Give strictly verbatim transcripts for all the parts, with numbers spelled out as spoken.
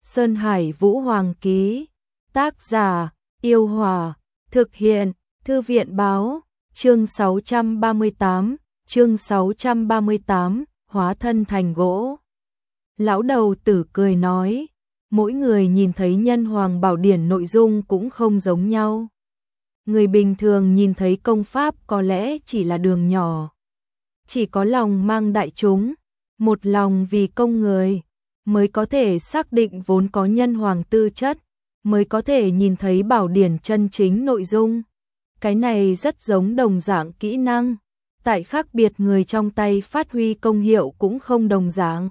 Sơn Hải Vũ Hoàng ký. Tác giả, Yêu Hòa. Thực hiện, Thư viện Báo. Chương sáu trăm ba mươi tám, chương sáu trăm ba mươi tám, hóa thân thành gỗ. Lão đầu tử cười nói, mỗi người nhìn thấy Nhân Hoàng Bảo Điển nội dung cũng không giống nhau. Người bình thường nhìn thấy công pháp có lẽ chỉ là đường nhỏ. Chỉ có lòng mang đại chúng, một lòng vì công người, mới có thể xác định vốn có nhân hoàng tư chất, mới có thể nhìn thấy bảo điển chân chính nội dung. Cái này rất giống đồng dạng kỹ năng, tại khác biệt người trong tay phát huy công hiệu cũng không đồng dạng.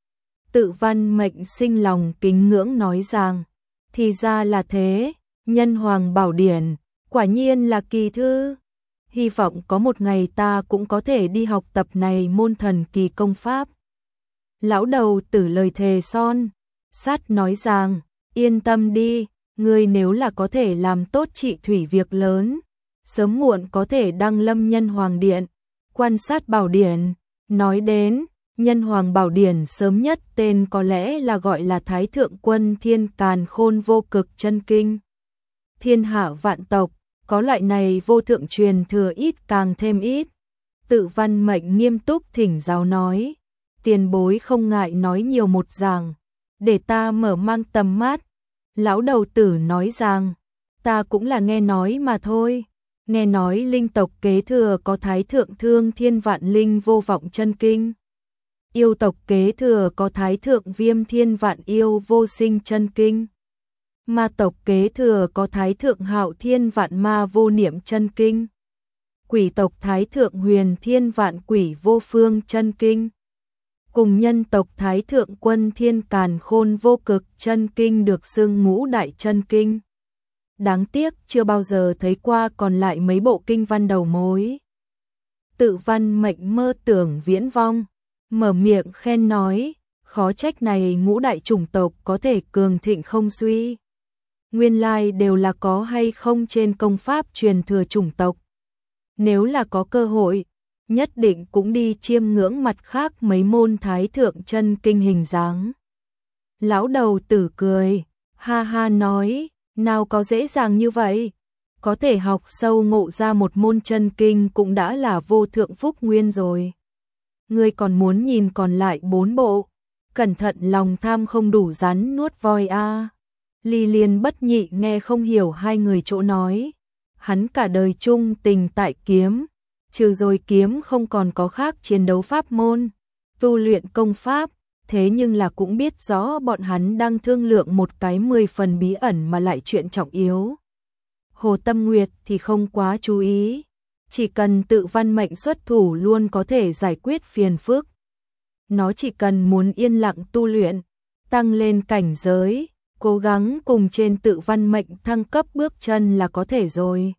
Tự Văn Mệnh sinh lòng kính ngưỡng nói rằng, thì ra là thế, Nhân Hoàng Bảo Điển, quả nhiên là kỳ thư. Hy vọng có một ngày ta cũng có thể đi học tập này môn thần kỳ công pháp. Lão đầu tử lời thề son sắt nói rằng, yên tâm đi, ngươi nếu là có thể làm tốt trị thủy việc lớn, sớm muộn có thể đăng lâm Nhân Hoàng Điện, quan sát bảo điển. Nói đến Nhân Hoàng Bảo Điển sớm nhất tên có lẽ là gọi là Thái Thượng Quân Thiên Càn Khôn Vô Cực Chân Kinh. Thiên hạ vạn tộc, có loại này vô thượng truyền thừa ít càng thêm ít. Tự Văn Mệnh nghiêm túc thỉnh giáo nói, tiền bối không ngại nói nhiều một giảng, để ta mở mang tầm mắt. Lão đầu tử nói rằng, ta cũng là nghe nói mà thôi. Nghe nói linh tộc kế thừa có Thái Thượng Thương Thiên Vạn Linh Vô Vọng Chân Kinh. Yêu tộc kế thừa có Thái Thượng Viêm Thiên Vạn Yêu Vô Sinh Chân Kinh. Ma tộc kế thừa có Thái Thượng Hạo Thiên Vạn Ma Vô Niệm Chân Kinh. Quỷ tộc Thái Thượng Huyền Thiên Vạn Quỷ Vô Phương Chân Kinh. Cùng nhân tộc Thái Thượng Quân Thiên Càn Khôn Vô Cực Chân Kinh được xưng ngũ đại chân kinh. Đáng tiếc chưa bao giờ thấy qua còn lại mấy bộ kinh văn đầu mối. Tự Văn Mệnh mơ tưởng viễn vong, mở miệng khen nói, khó trách này ngũ đại chủng tộc có thể cường thịnh không suy. Nguyên lai đều là có hay không trên công pháp truyền thừa chủng tộc. Nếu là có cơ hội, nhất định cũng đi chiêm ngưỡng mặt khác mấy môn Thái Thượng Chân Kinh hình dáng. Lão đầu tử cười, ha ha nói, nào có dễ dàng như vậy, có thể học sâu ngộ ra một môn chân kinh cũng đã là vô thượng phúc nguyên rồi. Ngươi còn muốn nhìn còn lại bốn bộ, cẩn thận lòng tham không đủ rắn nuốt voi a. À. Ly Liên Bất Nhị nghe không hiểu hai người chỗ nói, hắn cả đời chung tình tại kiếm, trừ rồi kiếm không còn có khác chiến đấu pháp môn, tu luyện công pháp, thế nhưng là cũng biết rõ bọn hắn đang thương lượng một cái mười phần bí ẩn mà lại chuyện trọng yếu. Hồ Tâm Nguyệt thì không quá chú ý, chỉ cần Tự Văn Mệnh xuất thủ luôn có thể giải quyết phiền phức. Nó chỉ cần muốn yên lặng tu luyện, tăng lên cảnh giới, cố gắng cùng trên Tự Văn Mệnh thăng cấp bước chân là có thể rồi.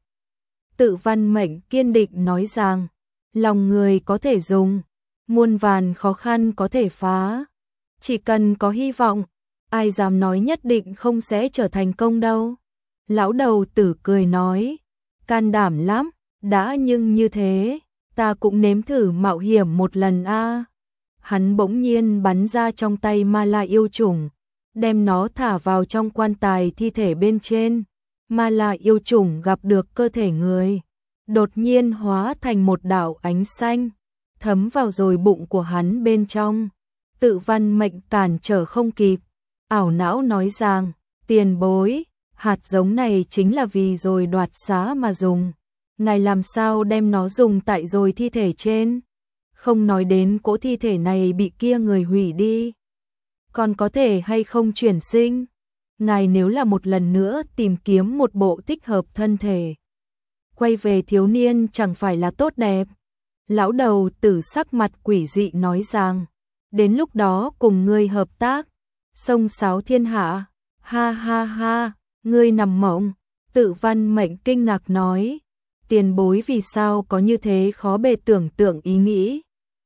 Tự Văn Mệnh kiên định nói rằng, lòng người có thể dùng, muôn vàn khó khăn có thể phá. Chỉ cần có hy vọng, ai dám nói nhất định không sẽ trở thành công đâu. Lão đầu tử cười nói, can đảm lắm, đã nhưng như thế, ta cũng nếm thử mạo hiểm một lần a. À. Hắn bỗng nhiên bắn ra trong tay ma la yêu trùng, đem nó thả vào trong quan tài thi thể bên trên. Ma la yêu trùng gặp được cơ thể người, đột nhiên hóa thành một đạo ánh xanh, thấm vào rồi bụng của hắn bên trong. Tự Văn Mệnh cản trở không kịp, ảo não nói rằng, tiền bối, hạt giống này chính là vì rồi đoạt xá mà dùng. Ngài làm sao đem nó dùng tại rồi thi thể trên? Không nói đến cỗ thi thể này bị kia người hủy đi, còn có thể hay không chuyển sinh? Ngài nếu là một lần nữa tìm kiếm một bộ thích hợp thân thể, quay về thiếu niên chẳng phải là tốt đẹp? Lão đầu tử sắc mặt quỷ dị nói rằng, đến lúc đó cùng ngươi hợp tác, xông xáo thiên hạ, ha ha ha, ngươi nằm mộng. Tự Văn Mệnh kinh ngạc nói, tiền bối vì sao có như thế khó bề tưởng tượng ý nghĩ?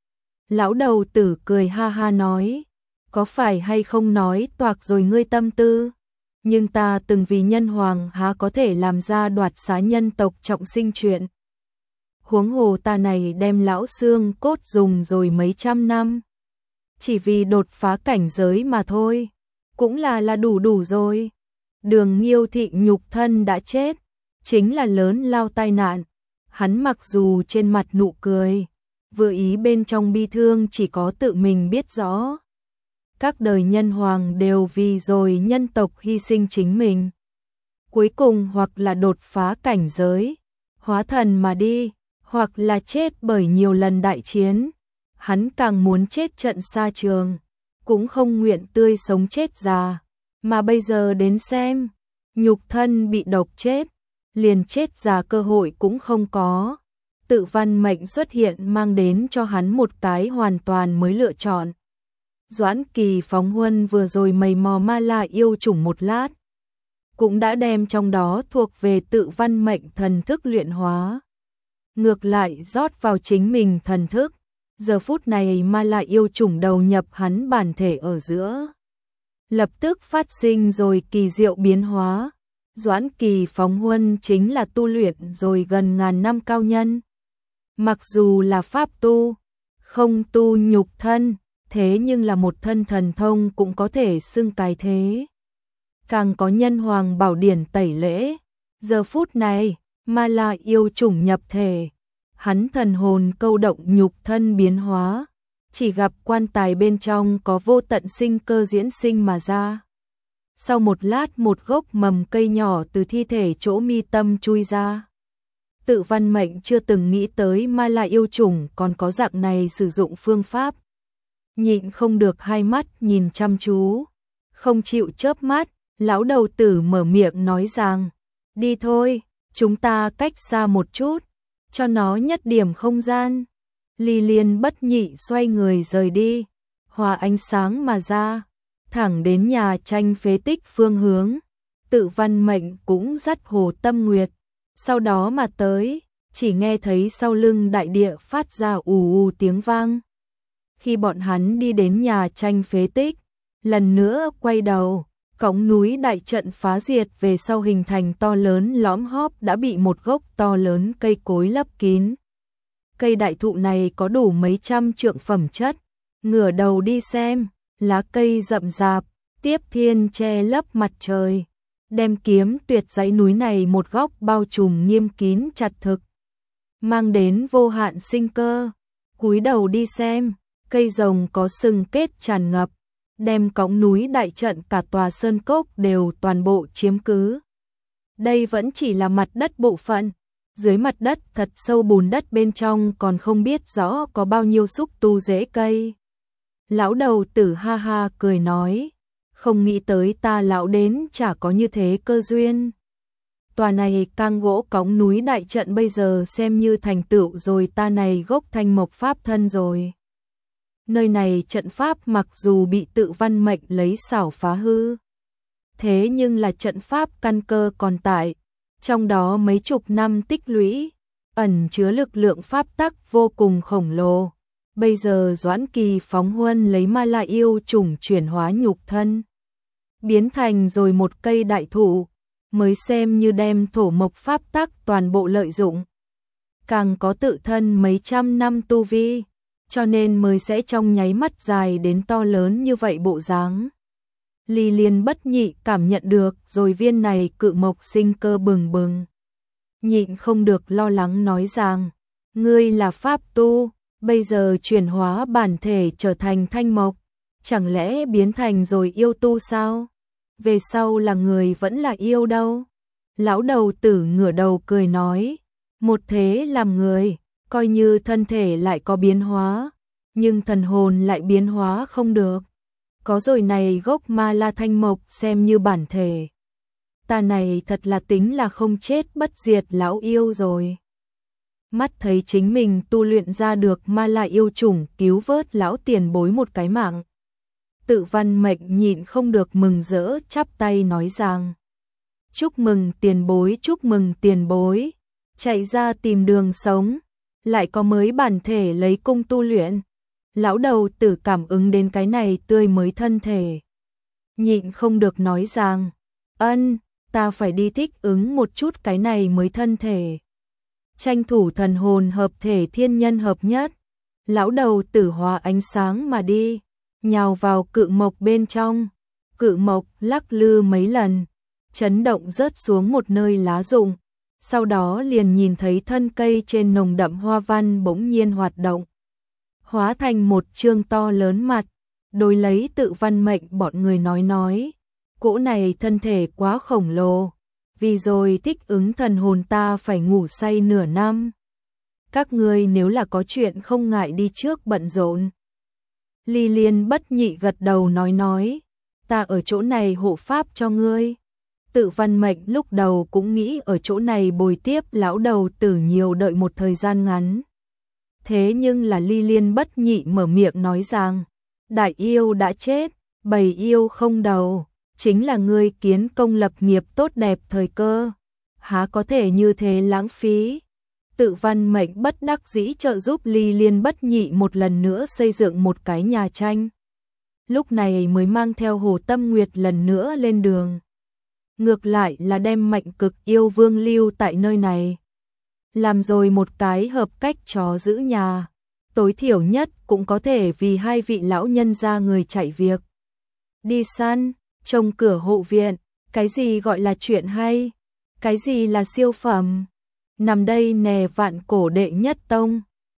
Lão đầu tử cười ha ha nói, có phải hay không nói toạc rồi ngươi tâm tư, nhưng ta từng vì nhân hoàng há có thể làm ra đoạt xá nhân tộc trọng sinh chuyện. Huống hồ ta này đem lão xương cốt dùng rồi mấy trăm năm, chỉ vì đột phá cảnh giới mà thôi. cũng là là đủ đủ rồi. Đường Nghiêu Thị nhục thân đã chết, chính là lớn lao tai nạn. Hắn mặc dù trên mặt nụ cười, vừa ý bên trong bi thương chỉ có tự mình biết rõ. Các đời nhân hoàng đều vì rồi nhân tộc hy sinh chính mình. Cuối cùng hoặc là đột phá cảnh giới, hóa thần mà đi, hoặc là chết bởi nhiều lần đại chiến. Hắn càng muốn chết trận xa trường, cũng không nguyện tươi sống chết già. Mà bây giờ đến xem, nhục thân bị độc chết, liền chết già cơ hội cũng không có. Tự văn mệnh xuất hiện mang đến cho hắn một cái hoàn toàn mới lựa chọn. Doãn Kỳ phóng huân vừa rồi mày mò ma la yêu chủng một lát, cũng đã đem trong đó thuộc về tự văn mệnh thần thức luyện hóa. Ngược lại rót vào chính mình thần thức, giờ phút này ma la yêu chủng đầu nhập hắn bản thể ở giữa. Lập tức phát sinh rồi kỳ diệu biến hóa. Doãn Kỳ phóng huân chính là tu luyện rồi gần ngàn năm cao nhân. Mặc dù là pháp tu, không tu nhục thân, thế nhưng là một thân thần thông cũng có thể xưng cái thế. Càng có nhân hoàng bảo điển tẩy lễ, giờ phút này, ma la yêu chủng nhập thể, hắn thần hồn câu động nhục thân biến hóa, chỉ gặp quan tài bên trong có vô tận sinh cơ diễn sinh mà ra. Sau một lát một gốc mầm cây nhỏ từ thi thể chỗ mi tâm chui ra. Tự văn mệnh chưa từng nghĩ tới ma la yêu chủng còn có dạng này sử dụng phương pháp. Nhịn không được hai mắt nhìn chăm chú, không chịu chớp mắt, lão đầu tử mở miệng nói rằng, đi thôi, chúng ta cách xa một chút, cho nó nhất điểm không gian. Ly Liên bất nhị xoay người rời đi, hòa ánh sáng mà ra, thẳng đến nhà tranh phế tích phương hướng. Tự văn mệnh cũng dắt Hồ Tâm Nguyệt, sau đó mà tới, chỉ nghe thấy sau lưng đại địa phát ra ù ù tiếng vang. Khi bọn hắn đi đến nhà tranh phế tích, lần nữa quay đầu, cõng núi đại trận phá diệt về sau hình thành to lớn lõm hóp đã bị một gốc to lớn cây cối lấp kín. Cây đại thụ này có đủ mấy trăm trượng phẩm chất, ngửa đầu đi xem, lá cây rậm rạp, tiếp thiên che lấp mặt trời, đem kiếm tuyệt dãy núi này một góc bao trùm nghiêm kín chặt thực, mang đến vô hạn sinh cơ. Cúi đầu đi xem, cây rồng có sừng kết tràn ngập, đem cõng núi đại trận cả tòa sơn cốc đều toàn bộ chiếm cứ. Đây vẫn chỉ là mặt đất bộ phận, dưới mặt đất thật sâu bùn đất bên trong còn không biết rõ có bao nhiêu xúc tu rễ cây. Lão đầu tử ha ha cười nói, không nghĩ tới ta lão đến chả có như thế cơ duyên. Tòa này cang gỗ cõng núi đại trận bây giờ xem như thành tựu rồi ta này gốc thanh mộc pháp thân rồi. Nơi này trận pháp mặc dù bị tự văn mệnh lấy xảo phá hư, thế nhưng là trận pháp căn cơ còn tại, trong đó mấy chục năm tích lũy, ẩn chứa lực lượng pháp tắc vô cùng khổng lồ. Bây giờ Doãn Kỳ phóng huân lấy ma la yêu chủng chuyển hóa nhục thân, biến thành rồi một cây đại thụ, mới xem như đem thổ mộc pháp tắc toàn bộ lợi dụng. Càng có tự thân mấy trăm năm tu vi, cho nên mới sẽ trong nháy mắt dài đến to lớn như vậy bộ dáng. Ly Liên bất nhị cảm nhận được rồi viên này cự mộc sinh cơ bừng bừng. Nhịn không được lo lắng nói rằng, ngươi là pháp tu, bây giờ chuyển hóa bản thể trở thành thanh mộc, chẳng lẽ biến thành rồi yêu tu sao? Về sau là người vẫn là yêu đâu? Lão đầu tử ngửa đầu cười nói, một thế làm người, coi như thân thể lại có biến hóa, nhưng thần hồn lại biến hóa không được. Có rồi này gốc ma la thanh mộc xem như bản thể. Ta này thật là tính là không chết bất diệt lão yêu rồi. Mắt thấy chính mình tu luyện ra được ma la yêu chủng cứu vớt lão tiền bối một cái mạng. Tự văn mệnh nhịn không được mừng rỡ chắp tay nói rằng, chúc mừng tiền bối, chúc mừng tiền bối, chạy ra tìm đường sống, lại có mới bản thể lấy cung tu luyện. Lão đầu tử cảm ứng đến cái này tươi mới thân thể, nhịn không được nói rằng, ân, ta phải đi thích ứng một chút cái này mới thân thể. Tranh thủ thần hồn hợp thể thiên nhân hợp nhất. Lão đầu tử hóa ánh sáng mà đi, nhào vào cự mộc bên trong, cự mộc lắc lư mấy lần, chấn động rớt xuống một nơi lá rụng, sau đó liền nhìn thấy thân cây trên nồng đậm hoa văn bỗng nhiên hoạt động, hóa thành một chương to lớn mặt, đối lấy Tự Văn Mệnh bọn người nói nói, cỗ này thân thể quá khổng lồ, vì rồi thích ứng thần hồn ta phải ngủ say nửa năm. Các ngươi nếu là có chuyện không ngại đi trước bận rộn. Ly Liên Bất Nhị gật đầu nói nói, ta ở chỗ này hộ pháp cho ngươi. Tự Văn Mệnh lúc đầu cũng nghĩ ở chỗ này bồi tiếp lão đầu tử nhiều đợi một thời gian ngắn. Thế nhưng là Ly Liên Bất Nhị mở miệng nói rằng, đại yêu đã chết, bầy yêu không đầu, chính là ngươi kiến công lập nghiệp tốt đẹp thời cơ, há có thể như thế lãng phí. Tự Văn Mệnh bất đắc dĩ trợ giúp Ly Liên Bất Nhị một lần nữa xây dựng một cái nhà tranh. Lúc này mới mang theo Hồ Tâm Nguyệt lần nữa lên đường. Ngược lại là đem Mạnh Cực Yêu Vương lưu tại nơi này. Làm rồi một cái hợp cách chó giữ nhà. Tối thiểu nhất cũng có thể vì hai vị lão nhân ra người chạy việc. Đi săn, trông cửa hộ viện, cái gì gọi là chuyện hay, cái gì là siêu phẩm. Nằm đây nè vạn cổ đệ nhất tông.